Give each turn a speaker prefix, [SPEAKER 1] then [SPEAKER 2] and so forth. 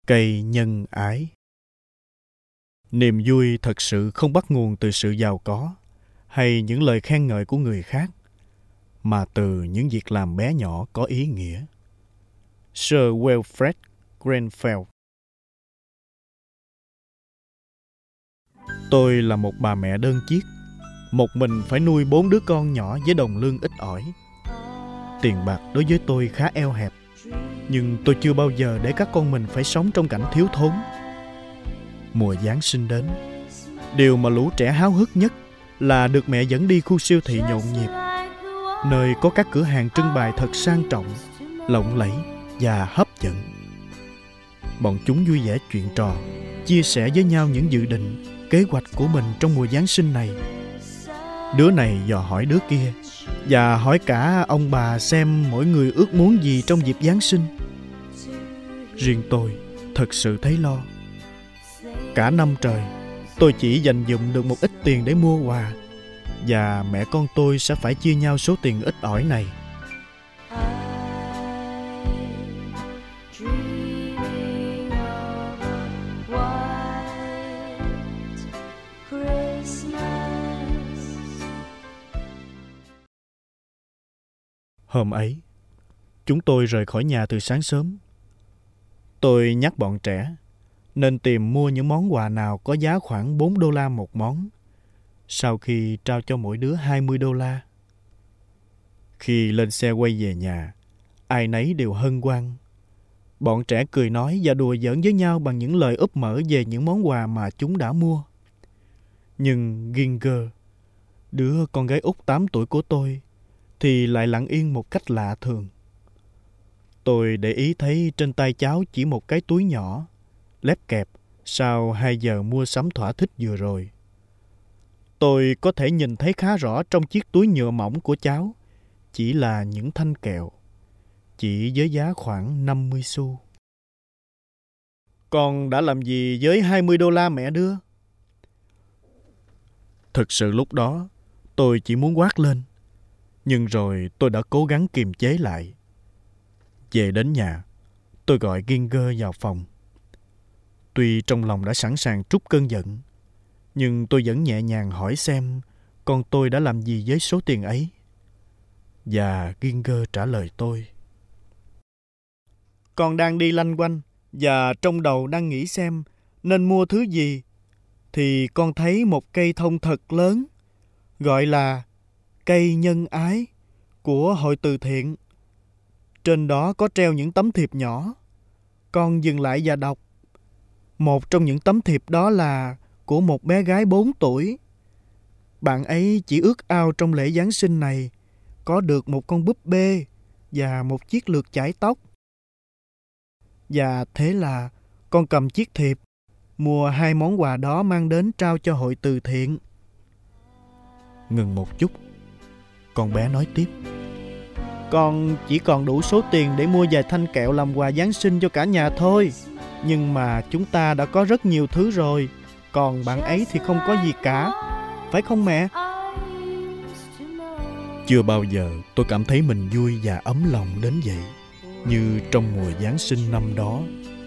[SPEAKER 1] Cây nhân ái. Niềm vui thật sự không bắt nguồn từ sự giàu có hay những lời khen ngợi của người khác, mà từ những việc làm bé nhỏ có ý nghĩa. Sir Wilfred Grenfell. Tôi là một bà mẹ đơn chiếc, một mình phải nuôi 4 đứa con nhỏ với đồng lương ít ỏi. Tiền bạc đối với tôi khá eo hẹp, nhưng tôi chưa bao giờ để các con mình phải sống trong cảnh thiếu thốn. Mùa Giáng sinh đến, điều mà lũ trẻ háo hức nhất là được mẹ dẫn đi khu siêu thị nhộn nhịp, nơi có các cửa hàng trưng bày thật sang trọng, lộng lẫy và hấp dẫn. Bọn chúng vui vẻ chuyện trò, chia sẻ với nhau những dự định, kế hoạch của mình trong mùa Giáng sinh này. Đứa này dò hỏi đứa kia, và hỏi cả ông bà xem mỗi người ước muốn gì trong dịp Giáng sinh. Riêng tôi thật sự thấy lo. Cả năm trời, tôi chỉ dành dụm được một ít tiền để mua quà, và mẹ con tôi sẽ phải chia nhau số tiền ít ỏi này. Hôm ấy, chúng tôi rời khỏi nhà từ sáng sớm. Tôi nhắc bọn trẻ nên tìm mua những món quà nào có giá khoảng $4 một món, sau khi trao cho mỗi đứa $20. Khi lên xe quay về nhà, ai nấy đều hân hoan. Bọn trẻ cười nói và đùa giỡn với nhau bằng những lời úp mở về những món quà mà chúng đã mua. Nhưng Ginger, đứa con gái út 8 tuổi của tôi, thì lại lặng yên một cách lạ thường. Tôi để ý thấy trên tay cháu chỉ một cái túi nhỏ, lép kẹp sau 2 giờ mua sắm thỏa thích vừa rồi. Tôi có thể nhìn thấy khá rõ trong chiếc túi nhựa mỏng của cháu chỉ là những thanh kẹo, chỉ với giá khoảng 50 xu. Con đã làm gì với $20 mẹ đưa? Thực sự lúc đó tôi chỉ muốn quát lên, nhưng rồi tôi đã cố gắng kiềm chế lại. Về đến nhà, tôi gọi Ginger vào phòng. Tuy trong lòng đã sẵn sàng trút cơn giận, nhưng tôi vẫn nhẹ nhàng hỏi xem con tôi đã làm gì với số tiền ấy. Và Ginger trả lời tôi: Con đang đi lanh quanh và trong đầu đang nghĩ xem nên mua thứ gì, thì con thấy một cây thông thật lớn, gọi là cây nhân ái của hội từ thiện. Trên đó có treo những tấm thiệp nhỏ. Con dừng lại và đọc. Một trong những tấm thiệp đó là của một bé gái 4 tuổi. Bạn ấy chỉ ước ao trong lễ Giáng sinh này có được một con búp bê và một chiếc lược chải tóc. Và thế là con cầm chiếc thiệp, mua 2 món quà đó mang đến trao cho hội từ thiện. Ngừng một chút, con bé nói tiếp: Con chỉ còn đủ số tiền để mua vài thanh kẹo làm quà Giáng sinh cho cả nhà thôi. Nhưng mà chúng ta đã có rất nhiều thứ rồi, còn bạn ấy thì không có gì cả. Phải không mẹ? Chưa bao giờ tôi cảm thấy mình vui và ấm lòng đến vậy như trong mùa Giáng sinh năm đó.